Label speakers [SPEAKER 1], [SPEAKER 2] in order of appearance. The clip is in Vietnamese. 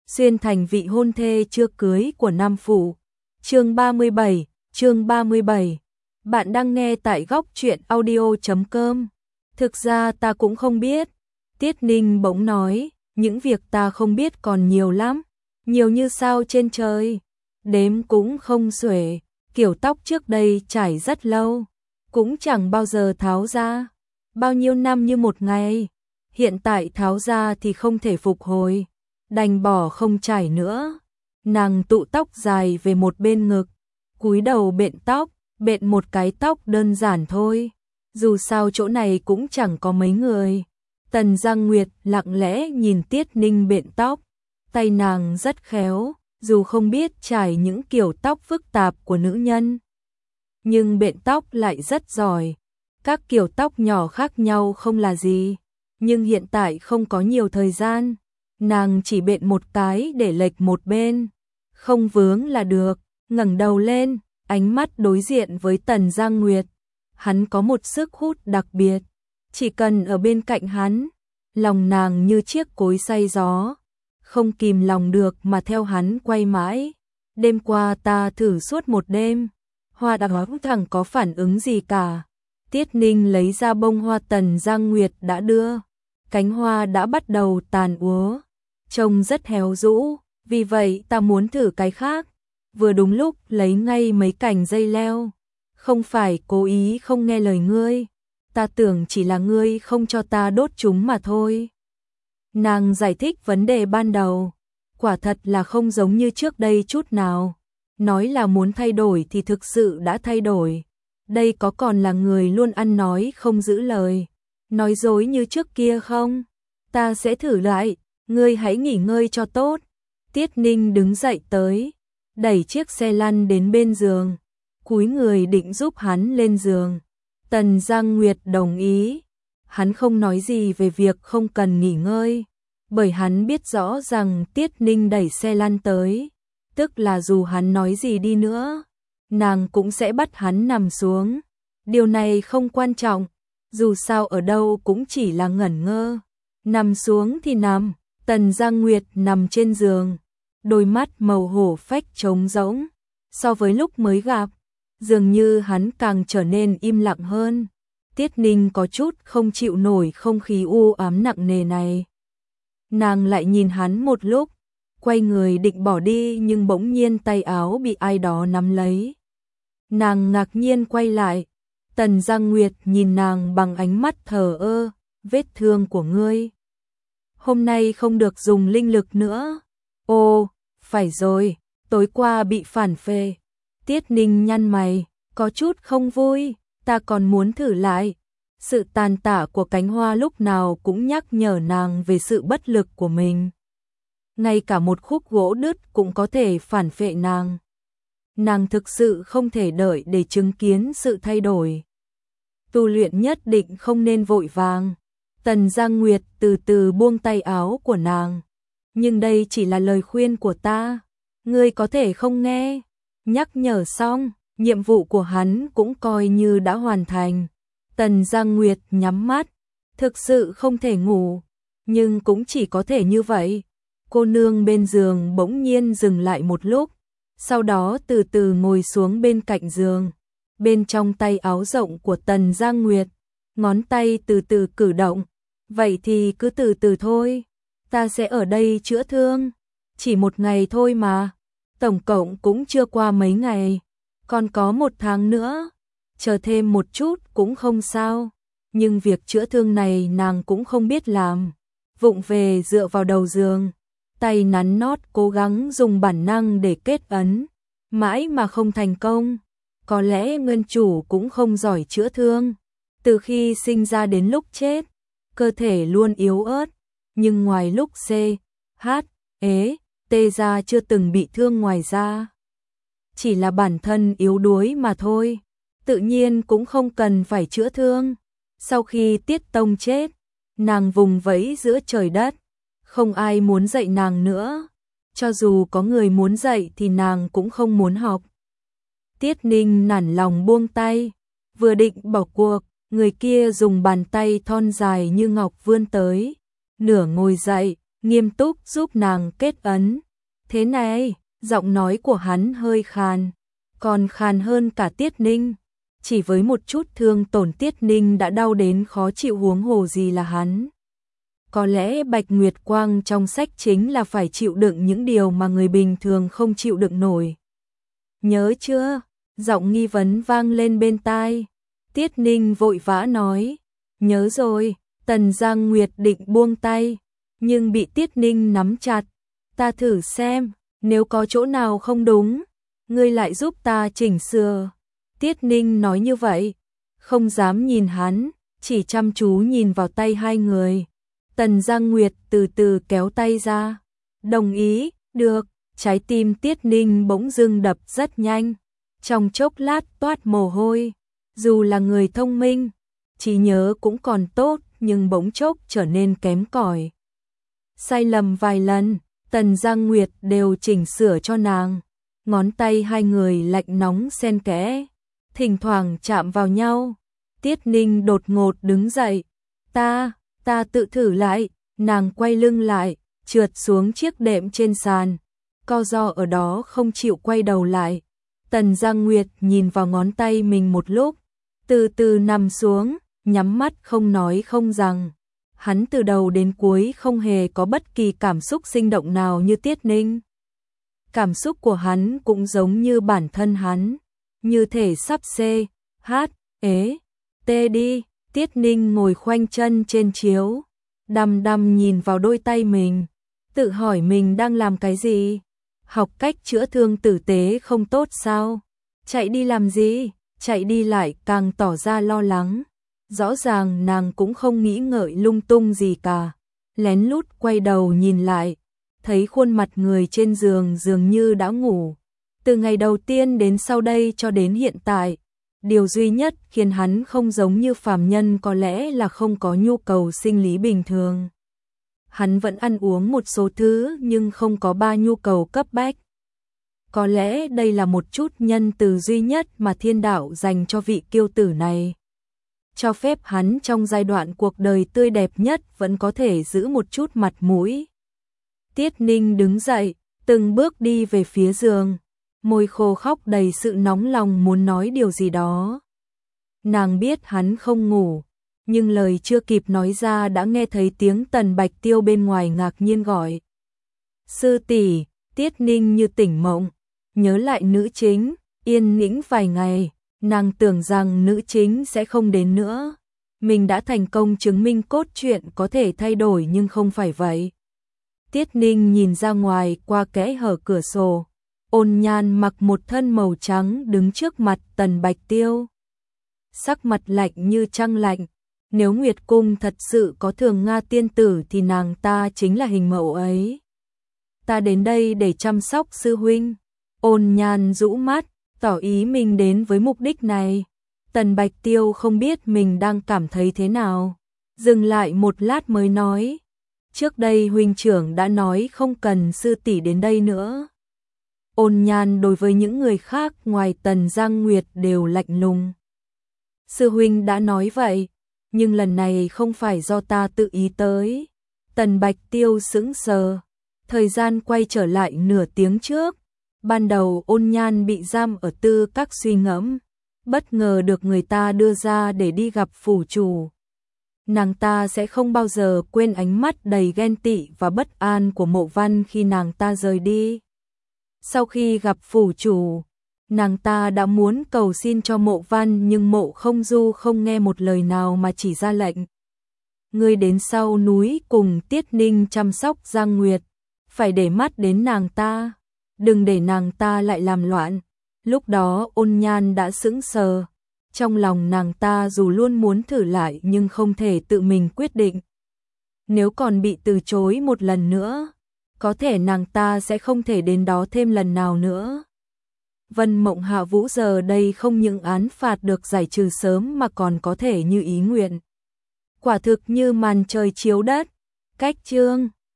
[SPEAKER 1] xuyên thành vị hôn thê chưa cưới của Nam Phụ. Chương 37. Bạn đang nghe tại góc truyện audio.com. Thực ra ta cũng không biết. Tiết Ninh bỗng nói, những việc ta không biết còn nhiều lắm, nhiều như sao trên trời, đếm cũng không xuể. Kiểu tóc trước đây trải rất lâu, cũng chẳng bao giờ tháo ra, bao nhiêu năm như một ngày. Hiện tại tháo ra thì không thể phục hồi, đành bỏ không trải nữa. Nàng tụ tóc dài về một bên ngực, cúi đầu bện tóc, bện một cái tóc đơn giản thôi. Dù sao chỗ này cũng chẳng có mấy người. Tần Giang Nguyệt lặng lẽ nhìn Tiết Ninh bện tóc, tay nàng rất khéo, dù không biết trải những kiểu tóc phức tạp của nữ nhân, nhưng bện tóc lại rất giỏi. Các kiểu tóc nhỏ khác nhau không là gì, nhưng hiện tại không có nhiều thời gian, nàng chỉ bện một cái để lệch một bên, không vướng là được. Ngẩng đầu lên, ánh mắt đối diện với Tần Giang Nguyệt, hắn có một sức hút đặc biệt, chỉ cần ở bên cạnh hắn, lòng nàng như chiếc cối xay gió, không kìm lòng được mà theo hắn quay mãi. Đêm qua ta thử suốt một đêm, hoa đã thẳng có phản ứng gì cả. Tiết Ninh lấy ra bông hoa Tần Giang Nguyệt đã đưa, cánh hoa đã bắt đầu tàn úa, trông rất héo rũ, vì vậy ta muốn thử cái khác. Vừa đúng lúc lấy ngay mấy cành dây leo, không phải cố ý không nghe lời ngươi, ta tưởng chỉ là ngươi không cho ta đốt chúng mà thôi. Nàng giải thích vấn đề ban đầu, quả thật là không giống như trước đây chút nào. Nói là muốn thay đổi thì thực sự đã thay đổi. Đây có còn là người luôn ăn nói không giữ lời, nói dối như trước kia không? Ta sẽ thử lại, ngươi hãy nghỉ ngơi cho tốt. Tiết Ninh đứng dậy tới, đẩy chiếc xe lăn đến bên giường, cúi người định giúp hắn lên giường. Tần Giang Nguyệt đồng ý. Hắn không nói gì về việc không cần nghỉ ngơi, bởi hắn biết rõ rằng Tiết Ninh đẩy xe lăn tới, tức là dù hắn nói gì đi nữa, nàng cũng sẽ bắt hắn nằm xuống. Điều này không quan trọng, dù sao ở đâu cũng chỉ là ngẩn ngơ. Nằm xuống thì nằm. Tần Giang Nguyệt nằm trên giường, đôi mắt màu hổ phách trống rỗng. So với lúc mới gặp, dường như hắn càng trở nên im lặng hơn. Tiết Ninh có chút không chịu nổi không khí u ám nặng nề này. Nàng lại nhìn hắn một lúc, quay người định bỏ đi nhưng bỗng nhiên tay áo bị ai đó nắm lấy. Nàng ngạc nhiên quay lại, Tần Giang Nguyệt nhìn nàng bằng ánh mắt thờ ơ. Vết thương của ngươi hôm nay không được dùng linh lực nữa. Ồ, phải rồi, tối qua bị phản phệ. Tiết Ninh nhăn mày, có chút không vui, ta còn muốn thử lại. Sự tàn tạ của cánh hoa lúc nào cũng nhắc nhở nàng về sự bất lực của mình. Ngay cả một khúc gỗ đứt cũng có thể phản phệ nàng. Nàng thực sự không thể đợi để chứng kiến sự thay đổi. Tu luyện nhất định không nên vội vàng. Tần Giang Nguyệt từ từ buông tay áo của nàng. Nhưng đây chỉ là lời khuyên của ta, ngươi có thể không nghe. Nhắc nhở xong, nhiệm vụ của hắn cũng coi như đã hoàn thành. Tần Giang Nguyệt nhắm mắt, thực sự không thể ngủ, nhưng cũng chỉ có thể như vậy. Cô nương bên giường bỗng nhiên dừng lại một lúc, sau đó từ từ ngồi xuống bên cạnh giường. Bên trong tay áo rộng của Tần Giang Nguyệt, ngón tay từ từ cử động. Vậy thì cứ từ từ thôi, ta sẽ ở đây chữa thương. Chỉ một ngày thôi mà, tổng cộng cũng chưa qua mấy ngày, còn có 1 tháng nữa, chờ thêm một chút cũng không sao. Nhưng việc chữa thương này nàng cũng không biết làm. Vụng về dựa vào đầu giường, tay nắn nót cố gắng dùng bản năng để kết ấn, mãi mà không thành công. Có lẽ nguyên chủ cũng không giỏi chữa thương. Từ khi sinh ra đến lúc chết, cơ thể luôn yếu ớt, nhưng ngoài lúc C, H, E, T ra chưa từng bị thương ngoài ra. Chỉ là bản thân yếu đuối mà thôi, tự nhiên cũng không cần phải chữa thương. Sau khi Tiết Tông chết, nàng vùng vẫy giữa trời đất, không ai muốn dạy nàng nữa. Cho dù có người muốn dạy thì nàng cũng không muốn học. Tiết Ninh nản lòng buông tay, vừa định bỏ cuộc, người kia dùng bàn tay thon dài như ngọc vươn tới, nửa ngồi dậy, nghiêm túc giúp nàng kết ấn. Thế này, giọng nói của hắn hơi khàn, còn khàn hơn cả Tiết Ninh. Chỉ với một chút thương tổn Tiết Ninh đã đau đến khó chịu, huống hồ gì là hắn. Có lẽ Bạch Nguyệt Quang trong sách chính là phải chịu đựng những điều mà người bình thường không chịu đựng nổi. Nhớ chưa? Giọng nghi vấn vang lên bên tai. Tiết Ninh vội vã nói. Nhớ rồi. Tần Giang Nguyệt định buông tay, nhưng bị Tiết Ninh nắm chặt. Ta thử xem, nếu có chỗ nào không đúng, ngươi lại giúp ta chỉnh sửa. Tiết Ninh nói như vậy, không dám nhìn hắn, chỉ chăm chú nhìn vào tay hai người. Tần Giang Nguyệt từ từ kéo tay ra. Đồng ý, được. Trái tim Tiết Ninh bỗng dưng đập rất nhanh, trong chốc lát toát mồ hôi. Dù là người thông minh, trí nhớ cũng còn tốt, nhưng bỗng chốc trở nên kém cỏi. Sai lầm vài lần, Tần Giang Nguyệt đều chỉnh sửa cho nàng. Ngón tay hai người lạnh nóng xen kẽ, thỉnh thoảng chạm vào nhau. Tiết Ninh đột ngột đứng dậy. Ta tự thử lại. Nàng quay lưng lại, trượt xuống chiếc đệm trên sàn, co ro ở đó không chịu quay đầu lại. Tần Giang Nguyệt nhìn vào ngón tay mình một lúc, từ từ nằm xuống, nhắm mắt không nói không rằng. Hắn từ đầu đến cuối không hề có bất kỳ cảm xúc sinh động nào như Tiết Ninh. Cảm xúc của hắn cũng giống như bản thân hắn, như thể sắp tê đi. Tiết Ninh ngồi khoanh chân trên chiếu, đăm đăm nhìn vào đôi tay mình, tự hỏi mình đang làm cái gì. Học cách chữa thương tử tế không tốt sao? Chạy đi làm gì? Chạy đi lại càng tỏ ra lo lắng. Rõ ràng nàng cũng không nghĩ ngợi lung tung gì cả. Lén lút quay đầu nhìn lại, thấy khuôn mặt người trên giường dường như đã ngủ. Từ ngày đầu tiên đến sau đây cho đến hiện tại, điều duy nhất khiến hắn không giống như phàm nhân có lẽ là không có nhu cầu sinh lý bình thường. Hắn vẫn ăn uống một số thứ nhưng không có ba nhu cầu cấp bách. Có lẽ đây là một chút nhân từ duy nhất mà thiên đạo dành cho vị kiêu tử này. Cho phép hắn trong giai đoạn cuộc đời tươi đẹp nhất vẫn có thể giữ một chút mặt mũi. Tiết Ninh đứng dậy, từng bước đi về phía giường, môi khô khóc đầy sự nóng lòng muốn nói điều gì đó. Nàng biết hắn không ngủ, nhưng lời chưa kịp nói ra đã nghe thấy tiếng Tần Bạch Tiêu bên ngoài ngạc nhiên gọi. Sư tỷ. Tiết Ninh như tỉnh mộng, nhớ lại nữ chính, yên tĩnh vài ngày, nàng tưởng rằng nữ chính sẽ không đến nữa. Mình đã thành công chứng minh cốt truyện có thể thay đổi nhưng không phải vậy. Tiết Ninh nhìn ra ngoài qua kẽ hở cửa sổ, Ôn Nhan mặc một thân màu trắng đứng trước mặt Tần Bạch Tiêu. Sắc mặt lạnh như trăng lạnh, nếu Nguyệt Cung thật sự có Thường Nga tiên tử thì nàng ta chính là hình mẫu ấy. Ta đến đây để chăm sóc sư huynh. Ôn Nhan rũ mắt, tỏ ý mình đến với mục đích này. Tần Bạch Tiêu không biết mình đang cảm thấy thế nào, dừng lại một lát mới nói. Trước đây huynh trưởng đã nói không cần sư tỷ đến đây nữa. Ôn Nhan đối với những người khác ngoài Tần Giang Nguyệt đều lạnh lùng. Sư huynh đã nói vậy, nhưng lần này không phải do ta tự ý tới. Tần Bạch Tiêu sững sờ, thời gian quay trở lại nửa tiếng trước. Ban đầu Ôn Nhan bị giam ở Tư Các suy ngẫm, bất ngờ được người ta đưa ra để đi gặp phủ chủ. Nàng ta sẽ không bao giờ quên ánh mắt đầy ghen tị và bất an của Mộ Văn khi nàng ta rời đi. Sau khi gặp phủ chủ, nàng ta đã muốn cầu xin cho Mộ Văn nhưng Mộ Không Du không nghe một lời nào mà chỉ ra lệnh. Ngươi đến sau núi cùng Tiết Ninh chăm sóc Giang Nguyệt, phải để mắt đến nàng ta, đừng để nàng ta lại làm loạn. Lúc đó Ôn Nhan đã sững sờ, trong lòng nàng ta dù luôn muốn thử lại nhưng không thể tự mình quyết định. Nếu còn bị từ chối một lần nữa, có thể nàng ta sẽ không thể đến đó thêm lần nào nữa. Vân Mộng Hạ Vũ giờ đây không những án phạt được giải trừ sớm mà còn có thể như ý nguyện. Quả thực như màn trời chiếu đất. Cách chương